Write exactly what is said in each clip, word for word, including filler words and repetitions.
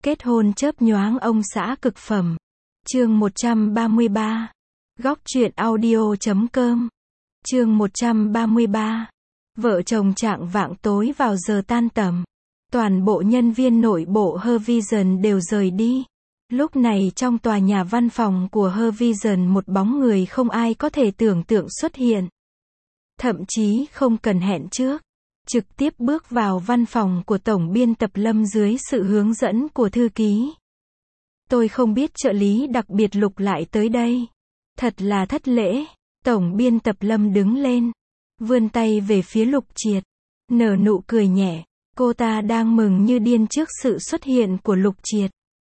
Kết hôn chớp nhoáng ông xã cực phẩm. Chương một trăm ba mươi ba. Góc truyện audio chấm com. Chương một trăm ba mươi ba. Vợ chồng trạng vạng tối vào giờ tan tầm. Toàn bộ nhân viên nội bộ Hervision đều rời đi. Lúc này trong tòa nhà văn phòng của Hervision một bóng người không ai có thể tưởng tượng xuất hiện. Thậm chí không cần hẹn trước. Trực tiếp bước vào văn phòng của tổng biên tập Lâm dưới sự hướng dẫn của thư ký. Tôi không biết trợ lý đặc biệt Lục lại tới đây. Thật là thất lễ. Tổng biên tập Lâm đứng lên. Vươn tay về phía Lục Triệt. Nở nụ cười nhẹ. Cô ta đang mừng như điên trước sự xuất hiện của Lục Triệt.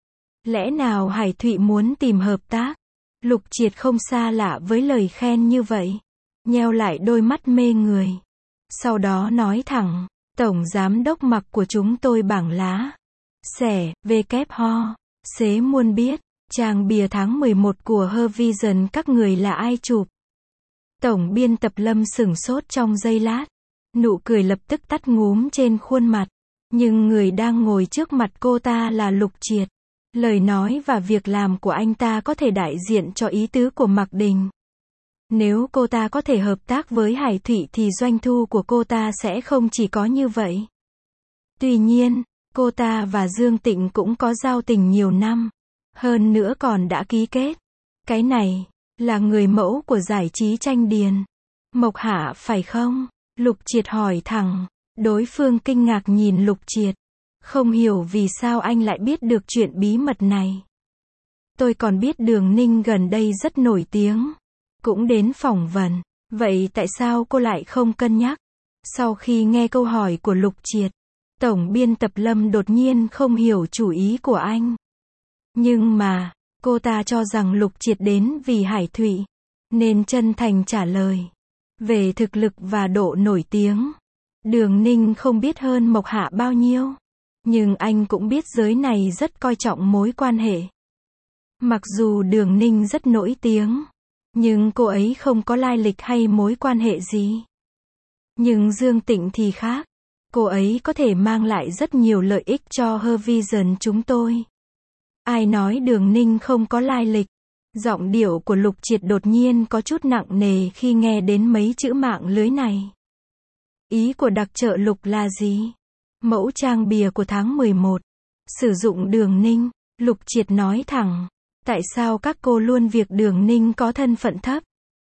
Lẽ nào Hải Thụy muốn tìm hợp tác? Lục Triệt không xa lạ với lời khen như vậy. Nheo lại đôi mắt mê người. Sau đó nói thẳng, tổng giám đốc mặc của chúng tôi bảng lá. Xẻ, vê kép ho, xế muôn biết, trang bìa tháng mười một của Hervision các người là ai chụp. Tổng biên tập Lâm sửng sốt trong giây lát. Nụ cười lập tức tắt ngúm trên khuôn mặt. Nhưng người đang ngồi trước mặt cô ta là Lục Triệt. Lời nói và việc làm của anh ta có thể đại diện cho ý tứ của Mạc Đình. Nếu cô ta có thể hợp tác với Hải Thụy thì doanh thu của cô ta sẽ không chỉ có như vậy. Tuy nhiên, cô ta và Dương Tịnh cũng có giao tình nhiều năm. Hơn nữa còn đã ký kết. Cái này, là người mẫu của giải trí tranh điền. Mộc Hạ phải không? Lục Triệt hỏi thẳng. Đối phương kinh ngạc nhìn Lục Triệt. Không hiểu vì sao anh lại biết được chuyện bí mật này. Tôi còn biết Đường Ninh gần đây rất nổi tiếng. Cũng đến phỏng vấn. Vậy tại sao cô lại không cân nhắc? Sau khi nghe câu hỏi của Lục Triệt, tổng biên tập Lâm đột nhiên không hiểu chủ ý của anh. Nhưng mà, cô ta cho rằng Lục Triệt đến vì Hải Thụy, nên chân thành trả lời. Về thực lực và độ nổi tiếng, Đường Ninh không biết hơn Mộc Hạ bao nhiêu. Nhưng anh cũng biết giới này rất coi trọng mối quan hệ. Mặc dù Đường Ninh rất nổi tiếng, nhưng cô ấy không có lai lịch hay mối quan hệ gì. Nhưng Dương Tịnh thì khác. Cô ấy có thể mang lại rất nhiều lợi ích cho Hervision chúng tôi. Ai nói Đường Ninh không có lai lịch? Giọng điệu của Lục Triệt đột nhiên có chút nặng nề khi nghe đến mấy chữ mạng lưới này. Ý của đặc trợ Lục là gì? Mẫu trang bìa của tháng mười một. Sử dụng Đường Ninh. Lục Triệt nói thẳng. Tại sao các cô luôn việc Đường Ninh có thân phận thấp?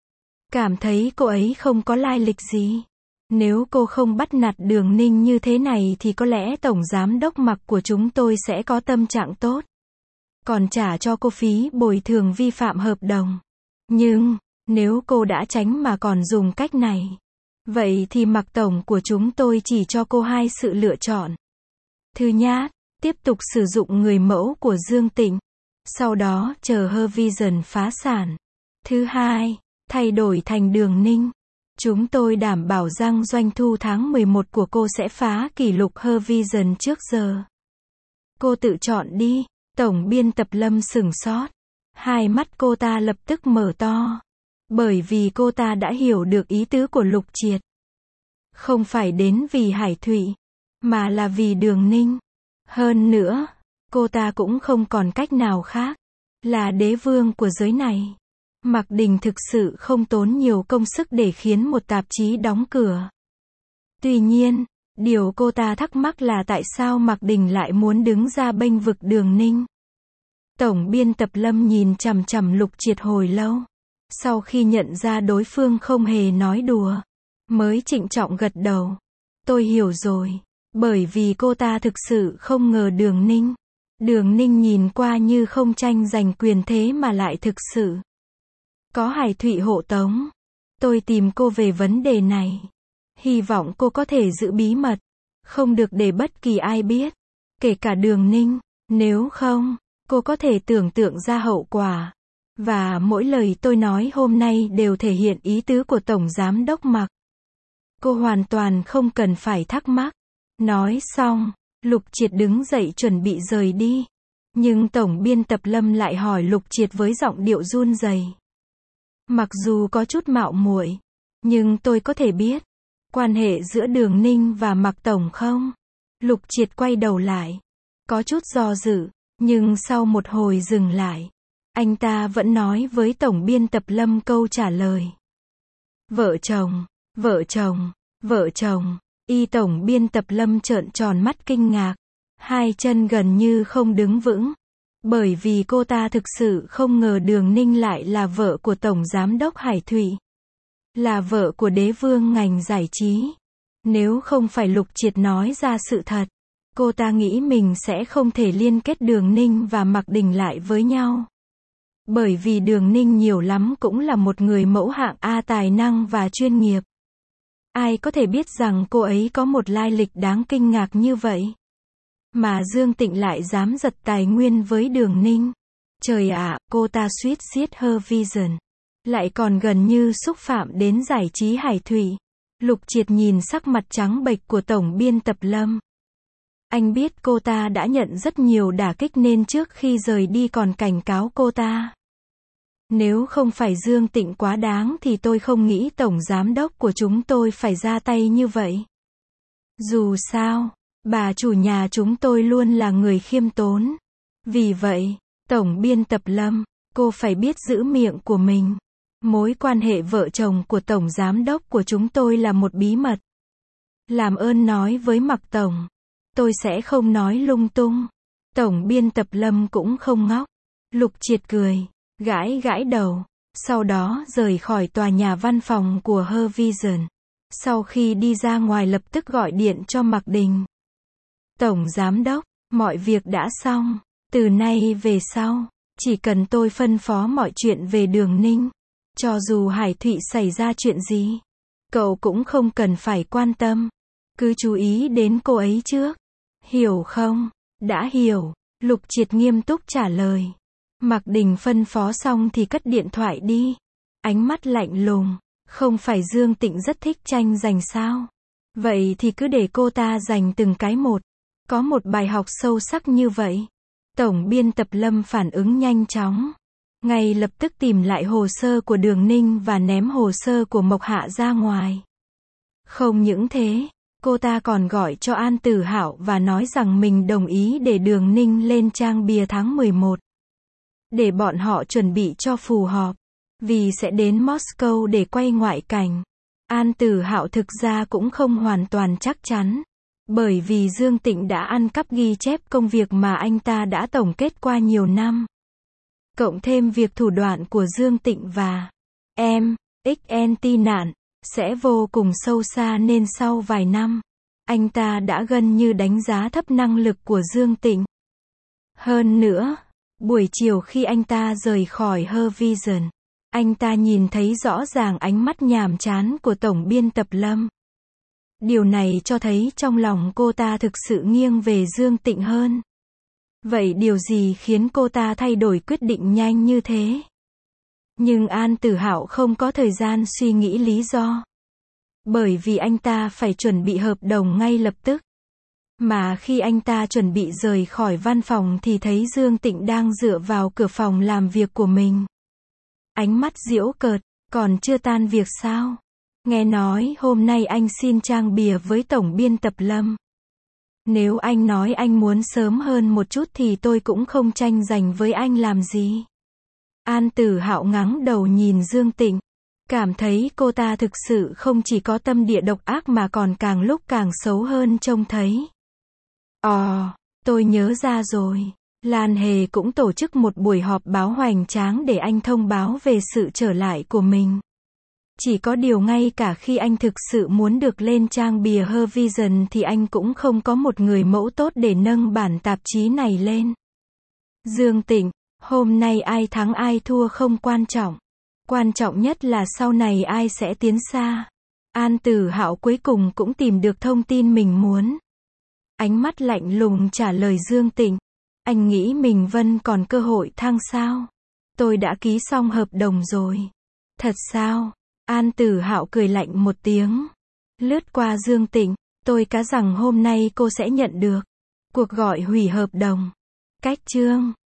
Cảm thấy cô ấy không có lai lịch gì. Nếu cô không bắt nạt Đường Ninh như thế này thì có lẽ tổng giám đốc Mặc của chúng tôi sẽ có tâm trạng tốt. Còn trả cho cô phí bồi thường vi phạm hợp đồng. Nhưng, nếu cô đã tránh mà còn dùng cách này, vậy thì Mặc tổng của chúng tôi chỉ cho cô hai sự lựa chọn. Thứ nhất, tiếp tục sử dụng người mẫu của Dương Tịnh. Sau đó, chờ Hervision phá sản. Thứ hai, thay đổi thành Đường Ninh. Chúng tôi đảm bảo rằng doanh thu tháng mười một của cô sẽ phá kỷ lục Hervision trước giờ. Cô tự chọn đi. Tổng biên tập Lâm sửng sốt. Hai mắt cô ta lập tức mở to. Bởi vì cô ta đã hiểu được ý tứ của Lục Triệt. Không phải đến vì Hải Thụy, mà là vì Đường Ninh. Hơn nữa, cô ta cũng không còn cách nào khác. Là đế vương của giới này. Mạc Đình thực sự không tốn nhiều công sức để khiến một tạp chí đóng cửa. Tuy nhiên, điều cô ta thắc mắc là tại sao Mạc Đình lại muốn đứng ra bênh vực Đường Ninh. Tổng biên tập Lâm nhìn chằm chằm Lục Triệt hồi lâu. Sau khi nhận ra đối phương không hề nói đùa, mới trịnh trọng gật đầu. Tôi hiểu rồi. Bởi vì cô ta thực sự không ngờ Đường Ninh. Đường Ninh nhìn qua như không tranh giành quyền thế mà lại thực sự có Hải Thụy hộ tống. Tôi tìm cô về vấn đề này. Hy vọng cô có thể giữ bí mật. Không được để bất kỳ ai biết. Kể cả Đường Ninh. Nếu không, cô có thể tưởng tượng ra hậu quả. Và mỗi lời tôi nói hôm nay đều thể hiện ý tứ của Tổng Giám đốc Mạc. Cô hoàn toàn không cần phải thắc mắc. Nói xong, Lục Triệt đứng dậy chuẩn bị rời đi. Nhưng tổng biên tập Lâm lại hỏi Lục Triệt với giọng điệu run rẩy. Mặc dù có chút mạo muội, nhưng tôi có thể biết quan hệ giữa Đường Ninh và Mạc tổng không? Lục Triệt quay đầu lại. có chút do dự, nhưng sau một hồi dừng lại, anh ta vẫn nói với tổng biên tập Lâm câu trả lời. Vợ chồng, vợ chồng, vợ chồng, y tổng biên tập Lâm trợn tròn mắt kinh ngạc, hai chân gần như không đứng vững, bởi vì cô ta thực sự không ngờ Đường Ninh lại là vợ của Tổng Giám đốc Hải Thụy, là vợ của đế vương ngành giải trí. Nếu không phải Lục Triệt nói ra sự thật, cô ta nghĩ mình sẽ không thể liên kết Đường Ninh và Mạc Đình lại với nhau. Bởi vì Đường Ninh nhiều lắm cũng là một người mẫu hạng A tài năng và chuyên nghiệp. Ai có thể biết rằng cô ấy có một lai lịch đáng kinh ngạc như vậy. Mà Dương Tịnh lại dám giật tài nguyên với Đường Ninh. Trời ạ, cô ta suýt giết Her Vision. Lại còn gần như xúc phạm đến giải trí Hải Thụy. Lục Triệt nhìn sắc mặt trắng bệch của tổng biên tập Lâm. Anh biết cô ta đã nhận rất nhiều đả kích nên trước khi rời đi còn cảnh cáo cô ta. Nếu không phải Dương Tịnh quá đáng thì tôi không nghĩ tổng giám đốc của chúng tôi phải ra tay như vậy. Dù sao, bà chủ nhà chúng tôi luôn là người khiêm tốn. Vì vậy, tổng biên tập Lâm, cô phải biết giữ miệng của mình. Mối quan hệ vợ chồng của tổng giám đốc của chúng tôi là một bí mật. Làm ơn nói với Mạc tổng. Tôi sẽ không nói lung tung. Tổng biên tập Lâm cũng không ngốc. Lục Triệt cười, gãi gãi đầu, sau đó rời khỏi tòa nhà văn phòng của Her Vision. Sau khi đi ra ngoài lập tức gọi điện cho Mạc Đình. Tổng giám đốc, mọi việc đã xong. Từ nay về sau, chỉ cần tôi phân phó mọi chuyện về Đường Ninh. Cho dù Hải Thụy xảy ra chuyện gì, cậu cũng không cần phải quan tâm. Cứ chú ý đến cô ấy trước. Hiểu không? Đã hiểu. Lục Triệt nghiêm túc trả lời. Mạc Đình phân phó xong thì cất điện thoại đi. Ánh mắt lạnh lùng. Không phải Dương Tịnh rất thích tranh giành sao? Vậy thì cứ để cô ta giành từng cái một. Có một bài học sâu sắc như vậy. Tổng biên tập Lâm phản ứng nhanh chóng. Ngay lập tức tìm lại hồ sơ của Đường Ninh và ném hồ sơ của Mộc Hạ ra ngoài. Không những thế, cô ta còn gọi cho An Tử Hạo và nói rằng mình đồng ý để Đường Ninh lên trang bìa tháng mười một. Để bọn họ chuẩn bị cho phù họp. Vì sẽ đến Moscow để quay ngoại cảnh. An Tử Hạo thực ra cũng không hoàn toàn chắc chắn. Bởi vì Dương Tịnh đã ăn cắp ghi chép công việc mà anh ta đã tổng kết qua nhiều năm. Cộng thêm việc thủ đoạn của Dương Tịnh và em, ích en tê nạn, sẽ vô cùng sâu xa nên sau vài năm, anh ta đã gần như đánh giá thấp năng lực của Dương Tịnh. Hơn nữa, buổi chiều khi anh ta rời khỏi Her Vision, anh ta nhìn thấy rõ ràng ánh mắt nhàm chán của tổng biên tập Lâm. Điều này cho thấy trong lòng cô ta thực sự nghiêng về Dương Tịnh hơn. Vậy điều gì khiến cô ta thay đổi quyết định nhanh như thế? Nhưng An Tử Hạo không có thời gian suy nghĩ lý do. Bởi vì anh ta phải chuẩn bị hợp đồng ngay lập tức. Mà khi anh ta chuẩn bị rời khỏi văn phòng thì thấy Dương Tịnh đang dựa vào cửa phòng làm việc của mình. Ánh mắt giễu cợt, còn chưa tan việc sao? Nghe nói hôm nay anh xin trang bìa với tổng biên tập Lâm. Nếu anh nói anh muốn sớm hơn một chút thì tôi cũng không tranh giành với anh làm gì. An Tử Hạo ngẩng đầu nhìn Dương Tịnh. Cảm thấy cô ta thực sự không chỉ có tâm địa độc ác mà còn càng lúc càng xấu hơn trông thấy. Ồ, tôi nhớ ra rồi. Lan Hề cũng tổ chức một buổi họp báo hoành tráng để anh thông báo về sự trở lại của mình. Chỉ có điều ngay cả khi anh thực sự muốn được lên trang bìa Her Vision thì anh cũng không có một người mẫu tốt để nâng bản tạp chí này lên. Dương Tịnh, hôm nay ai thắng ai thua không quan trọng. Quan trọng nhất là sau này ai sẽ tiến xa. An Tử Hạo cuối cùng cũng tìm được thông tin mình muốn. Ánh mắt lạnh lùng trả lời Dương Tịnh. Anh nghĩ mình vẫn còn cơ hội thăng sao? Tôi đã ký xong hợp đồng rồi. Thật sao? An Tử Hạo cười lạnh một tiếng. Lướt qua Dương Tịnh. Tôi cá rằng hôm nay cô sẽ nhận được cuộc gọi hủy hợp đồng. Cách chương